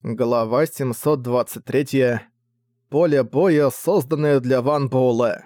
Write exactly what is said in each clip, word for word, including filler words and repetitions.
Глава семьсот двадцать три. Поле боя, созданное для Ван Буэлэ.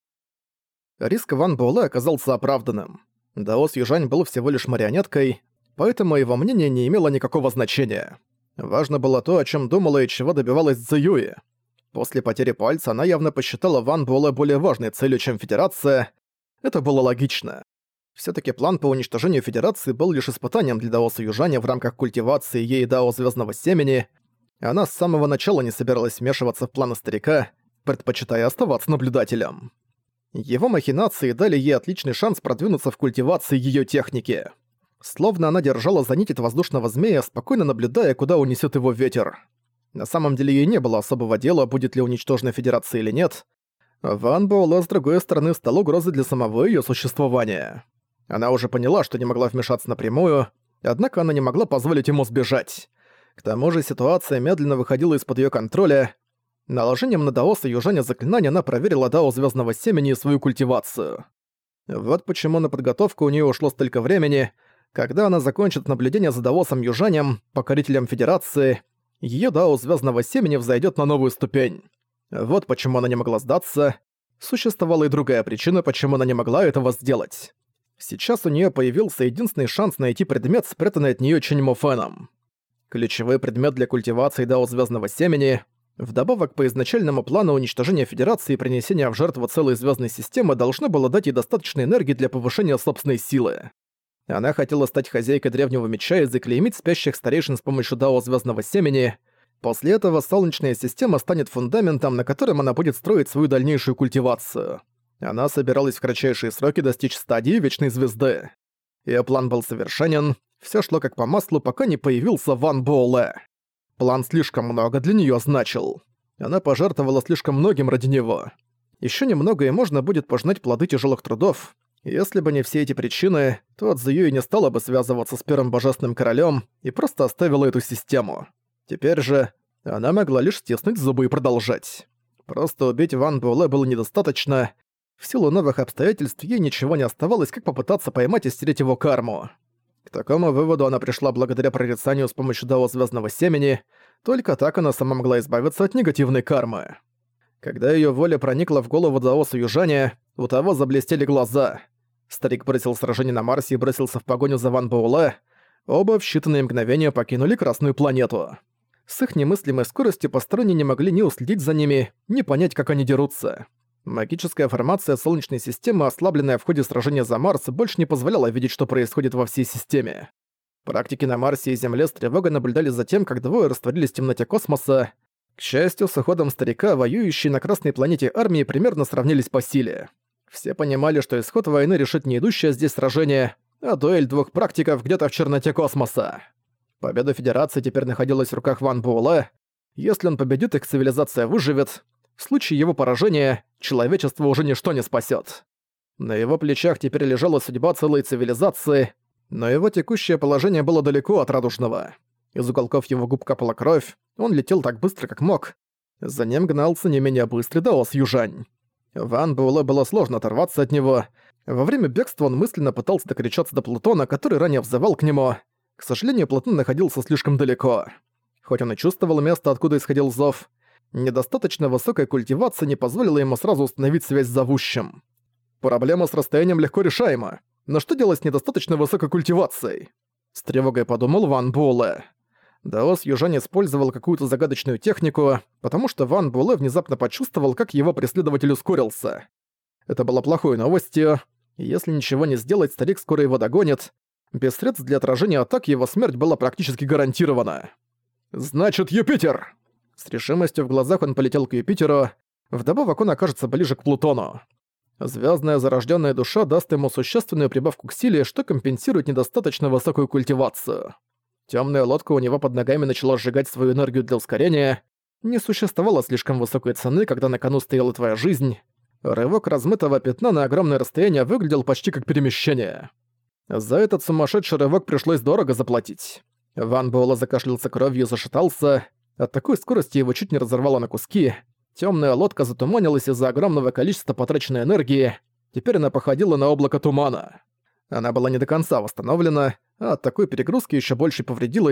Риск Ван Буэлэ оказался оправданным. Даос Южань был всего лишь марионеткой, поэтому его мнение не имело никакого значения. Важно было то, о чем думала и чего добивалась Цзюи. После потери пальца она явно посчитала Ван Буэлэ более важной целью, чем Федерация. Это было логично. Всё-таки план по уничтожению Федерации был лишь испытанием для Даоса Южаня в рамках культивации ей Дао Звездного Семени. Она с самого начала не собиралась вмешиваться в планы старика, предпочитая оставаться наблюдателем. Его махинации дали ей отличный шанс продвинуться в культивации её техники. Словно она держала за нить воздушного змея, спокойно наблюдая, куда унесёт его ветер. На самом деле ей не было особого дела, будет ли уничтожена Федерация или нет. Ван Буэлэ, с другой стороны, стал угрозой для самого её существования. Она уже поняла, что не могла вмешаться напрямую, однако она не могла позволить ему сбежать. К тому же ситуация медленно выходила из-под её контроля. Наложением на Даоса Южаня заклинания она проверила Дао Звездного Семени и свою культивацию. Вот почему на подготовку у неё ушло столько времени. Когда она закончит наблюдение за Даосом Южанем, покорителем Федерации, её Дао Звездного Семени взойдёт на новую ступень. Вот почему она не могла сдаться. Существовала и другая причина, почему она не могла этого сделать. Сейчас у неё появился единственный шанс найти предмет, спрятанный от неё Чэнь Мофеном. Ключевой предмет для культивации Дао Звездного Семени. Вдобавок, по изначальному плану уничтожения Федерации и принесения в жертву целой звездной системы должно было дать ей достаточно энергии для повышения собственной силы. Она хотела стать хозяйкой древнего меча и заклеймить спящих старейшин с помощью Дао Звездного Семени. После этого Солнечная система станет фундаментом, на котором она будет строить свою дальнейшую культивацию. Она собиралась в кратчайшие сроки достичь стадии Вечной Звезды. Её план был совершенен, всё шло как по маслу, пока не появился Ван Буэлэ. План слишком много для неё значил. Она пожертвовала слишком многим ради него. Ещё немного, и можно будет пожинать плоды тяжёлых трудов. Если бы не все эти причины, то Цзюи не стала бы связываться с Первым Божественным Королем и просто оставила эту систему. Теперь же она могла лишь стиснуть зубы и продолжать. Просто убить Ван Буэлэ было недостаточно. В силу новых обстоятельств ей ничего не оставалось, как попытаться поймать и стереть его карму. К такому выводу она пришла благодаря прорицанию с помощью Дао Звездного Семени, только так она сама могла избавиться от негативной кармы. Когда её воля проникла в голову Даоса Южаня, у того заблестели глаза. Старик бросил сражение на Марсе и бросился в погоню за Ван Буэлэ. Оба в считанные мгновения покинули Красную планету. С их немыслимой скоростью посторонние не могли ни уследить за ними, ни понять, как они дерутся. Магическая формация Солнечной системы, ослабленная в ходе сражения за Марс, больше не позволяла видеть, что происходит во всей системе. Практики на Марсе и Земле с тревогой наблюдали за тем, как двое растворились в темноте космоса. К счастью, с уходом старика, воюющие на Красной планете армии примерно сравнялись по силе. Все понимали, что исход войны решит не идущее здесь сражение, а дуэль двух практиков где-то в черноте космоса. Победа Федерации теперь находилась в руках Ван Буэлэ. Если он победит, их цивилизация выживет. В случае его поражения человечество уже ничто не спасёт. На его плечах теперь лежала судьба целой цивилизации, но его текущее положение было далеко от радужного. Из уголков его губ капала кровь, он летел так быстро, как мог. За ним гнался не менее быстрый Даос Южань. Ван Буэлэ было сложно оторваться от него. Во время бегства он мысленно пытался докричаться до Плутона, который ранее взывал к нему. К сожалению, Плутон находился слишком далеко. Хоть он и чувствовал место, откуда исходил зов, недостаточно высокая культивация не позволила ему сразу установить связь с зовущим. Проблема с расстоянием легко решаема, но что делать с недостаточно высокой культивацией? С тревогой подумал Ван Буэлэ. Даос Южань использовал какую-то загадочную технику, потому что Ван Буэлэ внезапно почувствовал, как его преследователь ускорился. Это было плохой новостью. Если ничего не сделать, старик скоро его догонит. Без средств для отражения атак его смерть была практически гарантирована. «Значит, Юпитер!» С решимостью в глазах он полетел к Юпитеру, вдобавок он окажется ближе к Плутону. Звездная зарожденная душа даст ему существенную прибавку к силе, что компенсирует недостаточно высокую культивацию. Темная лодка у него под ногами начала сжигать свою энергию для ускорения. Не существовало слишком высокой цены, когда на кону стояла твоя жизнь. Рывок размытого пятна на огромное расстояние выглядел почти как перемещение. За этот сумасшедший рывок пришлось дорого заплатить. Ван Буэлэ закашлялся кровью и зашатался. От такой скорости его чуть не разорвало на куски. Темная лодка затуманилась из-за огромного количества потраченной энергии. Теперь она походила на облако тумана. Она была не до конца восстановлена, а от такой перегрузки еще больше повредилась.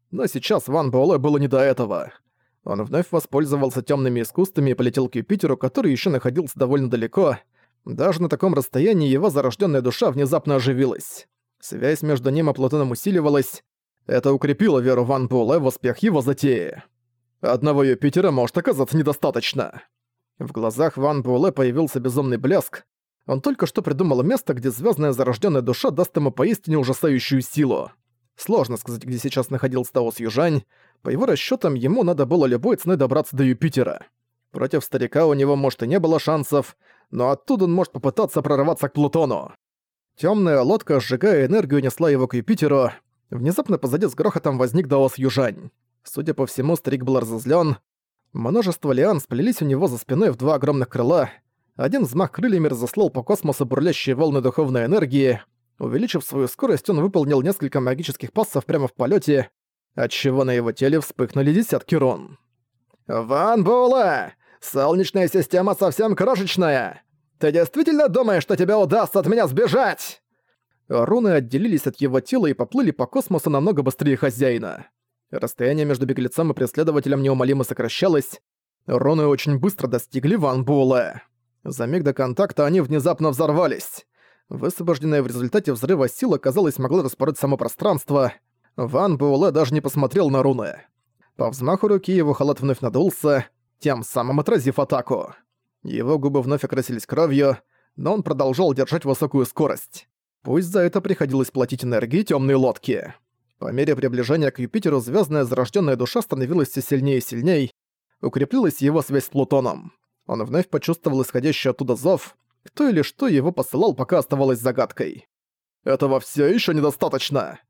но сейчас Ван Буэлэ было не до этого. Он вновь воспользовался темными искусствами и полетел к Юпитеру, который еще находился довольно далеко. Даже на таком расстоянии его зарожденная душа внезапно оживилась. Связь между ним и Плутоном усиливалась. Это укрепило веру Ван Буэлэ в успех его затеи. Одного Юпитера может оказаться недостаточно. В глазах Ван Буэлэ появился безумный блеск. Он только что придумал место, где звездная зарожденная душа даст ему поистине ужасающую силу. Сложно сказать, где сейчас находился Даос Южань. По его расчетам, ему надо было любой ценой добраться до Юпитера. Против старика у него, может, и не было шансов, но оттуда он может попытаться прорваться к Плутону. Темная лодка, сжигая энергию, несла его к Юпитеру. Внезапно позади с грохотом возник Даос Южань. Судя по всему, старик был разозлен. Множество лиан сплелись у него за спиной в два огромных крыла. Один взмах крыльями разослал по космосу бурлящие волны духовной энергии. Увеличив свою скорость, он выполнил несколько магических пассов прямо в полете, отчего на его теле вспыхнули десятки рун. «Ван Буэлэ! Солнечная система совсем крошечная! Ты действительно думаешь, что тебе удастся от меня сбежать?» Руны отделились от его тела и поплыли по космосу намного быстрее хозяина. Расстояние между беглецом и преследователем неумолимо сокращалось. Руны очень быстро достигли Ван Буэлэ. За миг до контакта они внезапно взорвались. Высвобожденная в результате взрыва сила, казалось, могла распороть само пространство. Ван Буэлэ даже не посмотрел на руны. По взмаху руки его халат вновь надулся, тем самым отразив атаку. Его губы вновь окрасились кровью, но он продолжал держать высокую скорость. Пусть за это приходилось платить энергией тёмной лодки. По мере приближения к Юпитеру звездная зарожденная душа становилась все сильнее и сильней, укреплилась его связь с Плутоном. Он вновь почувствовал исходящий оттуда зов. Кто или что его посылал, пока оставалось загадкой. «Этого все еще недостаточно!»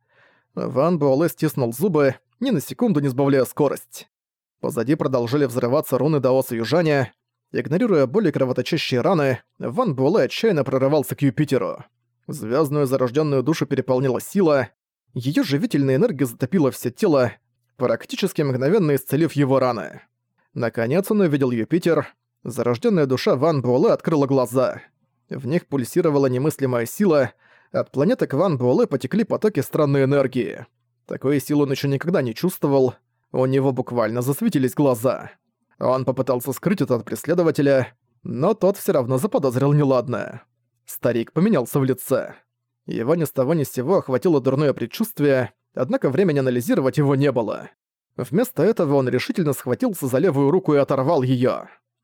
Ван Буэлэ стиснул зубы, ни на секунду не сбавляя скорость. Позади продолжили взрываться руны Даоса Южаня. Игнорируя более кровоточащие раны, Ван Буэлэ отчаянно прорывался к Юпитеру. Звездную зарожденную душу переполнила сила. Ее живительная энергия затопила все тело, практически мгновенно исцелив его раны. Наконец он увидел Юпитер. Зарожденная душа Ван Буэлэ открыла глаза. В них пульсировала немыслимая сила. От планеты к Ван Буэлэ потекли потоки странной энергии. Такой силы он еще никогда не чувствовал. У него буквально засветились глаза. Он попытался скрыть это от преследователя, но тот все равно заподозрил неладное. Старик поменялся в лице. Его ни с того ни с сего охватило дурное предчувствие, однако времени анализировать его не было. Вместо этого он решительно схватился за левую руку и оторвал её.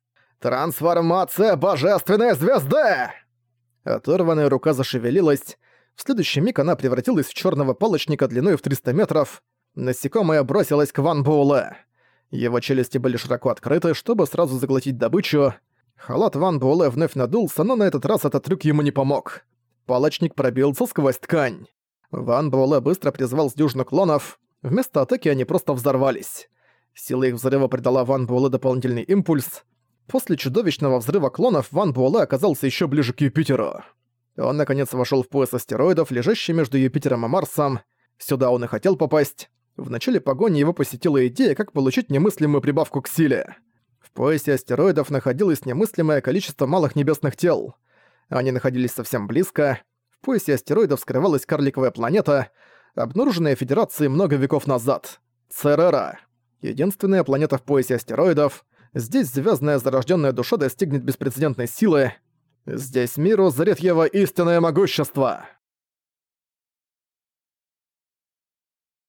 «Трансформация божественной звезды!» Оторванная рука зашевелилась. В следующий миг она превратилась в чёрного палочника длиной в триста метров. Насекомое бросилось к Ван Буэлэ. Его челюсти были широко открыты, чтобы сразу заглотить добычу. Халат Ван Буэлэ вновь надулся, но на этот раз этот трюк ему не помог. Палочник пробился сквозь ткань. Ван Буэлэ быстро призвал с дюжину клонов. Вместо атаки они просто взорвались. Сила их взрыва придала Ван Буэлэ дополнительный импульс. После чудовищного взрыва клонов Ван Буэлэ оказался еще ближе к Юпитеру. Он наконец вошел в пояс астероидов, лежащий между Юпитером и Марсом. Сюда он и хотел попасть. В начале погони его посетила идея, как получить немыслимую прибавку к силе. В поясе астероидов находилось немыслимое количество малых небесных тел. Они находились совсем близко. В поясе астероидов скрывалась карликовая планета, обнаруженная Федерацией много веков назад. Церера. Единственная планета в поясе астероидов. Здесь звездная зарожденная душа достигнет беспрецедентной силы. Здесь миру узрит его истинное могущество.